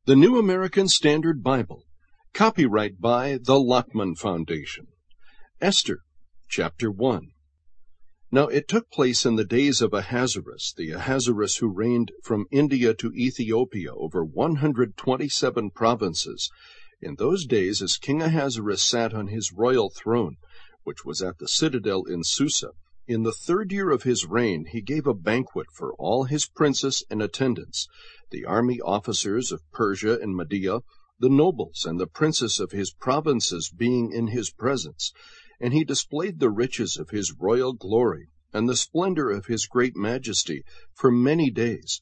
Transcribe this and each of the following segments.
The New American Standard Bible. Copyright by the Lockman Foundation. Esther, Chapter 1. Now it took place in the days of Ahasuerus, the Ahasuerus who reigned from India to Ethiopia over 127 provinces. In those days, as King Ahasuerus sat on his royal throne, which was at the citadel in Susa, in the 3rd year of his reign he gave a banquet for all his princes and attendants, the army officers of Persia and Media, the nobles and the princes of his provinces being in his presence. And he displayed the riches of his royal glory, and the splendor of his great majesty, for many days,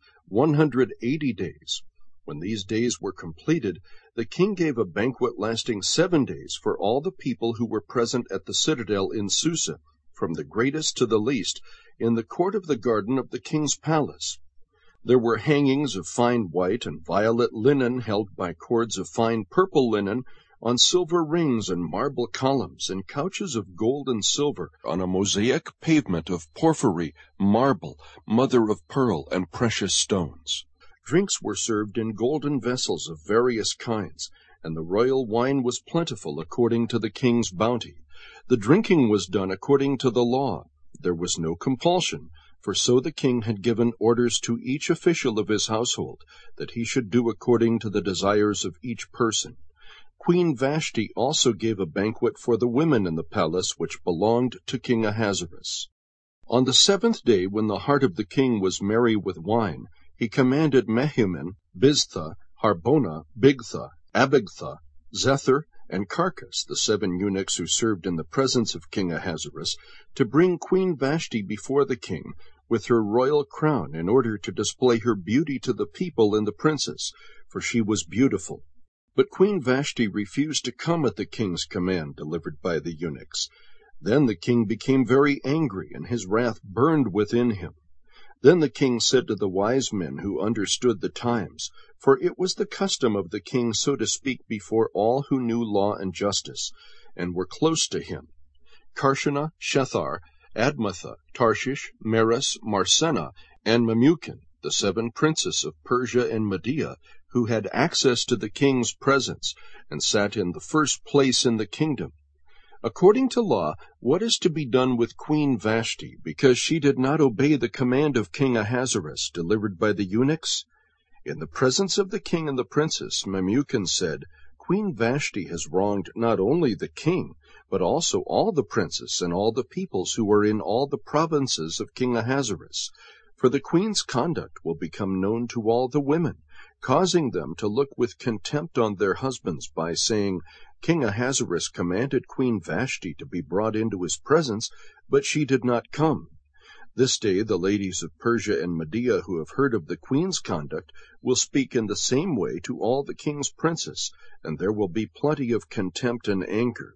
180 days. When these days were completed, the king gave a banquet lasting 7 days for all the people who were present at the citadel in Susa, from the greatest to the least, in the court of the garden of the king's palace. There were hangings of fine white and violet linen held by cords of fine purple linen on silver rings and marble columns, and couches of gold and silver on a mosaic pavement of porphyry, marble, mother of pearl, and precious stones. Drinks were served in golden vessels of various kinds, and the royal wine was plentiful according to the king's bounty. The drinking was done according to the law. There was no compulsion, for so the king had given orders to each official of his household, that he should do according to the desires of each person. Queen Vashti also gave a banquet for the women in the palace which belonged to King Ahasuerus. On the 7th day, when the heart of the king was merry with wine, he commanded Mehuman, Biztha, Harbona, Bigtha, Abagtha, Zethar, and Carcas, the 7 eunuchs who served in the presence of King Ahasuerus, to bring Queen Vashti before the king, with her royal crown, in order to display her beauty to the people and the princes, for she was beautiful. But Queen Vashti refused to come at the king's command delivered by the eunuchs. Then the king became very angry, and his wrath burned within him. Then the king said to the wise men who understood the times, for it was the custom of the king so to speak before all who knew law and justice, and were close to him, Karshena, Shethar, Admatha, Tarshish, Meres, Marsena, and Memucan, the 7 princes of Persia and Media, who had access to the king's presence, and sat in the first place in the kingdom. According to law, what is to be done with Queen Vashti, because she did not obey the command of King Ahasuerus, delivered by the eunuchs? In the presence of the king and the princes, Memucan said, Queen Vashti has wronged not only the king, but also all the princes and all the peoples who are in all the provinces of King Ahasuerus. For the queen's conduct will become known to all the women, causing them to look with contempt on their husbands by saying, King Ahasuerus commanded Queen Vashti to be brought into his presence, but she did not come. This day the ladies of Persia and Media who have heard of the queen's conduct will speak in the same way to all the king's princes, and there will be plenty of contempt and anger.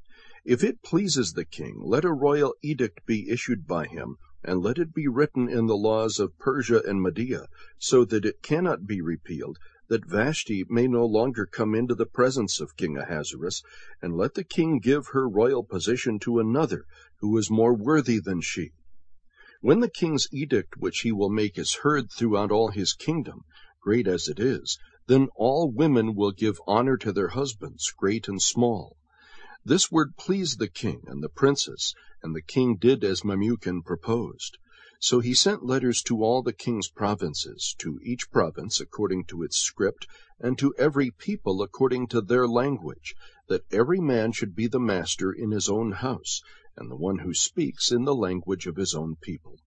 If it pleases the king, let a royal edict be issued by him, and let it be written in the laws of Persia and Media, so that it cannot be repealed, that Vashti may no longer come into the presence of King Ahasuerus, and let the king give her royal position to another, who is more worthy than she. When the king's edict which he will make is heard throughout all his kingdom, great as it is, then all women will give honor to their husbands, great and small. This word pleased the king and the princes, and the king did as Memucan proposed. So he sent letters to all the king's provinces, to each province according to its script, and to every people according to their language, that every man should be the master in his own house, and the one who speaks in the language of his own people.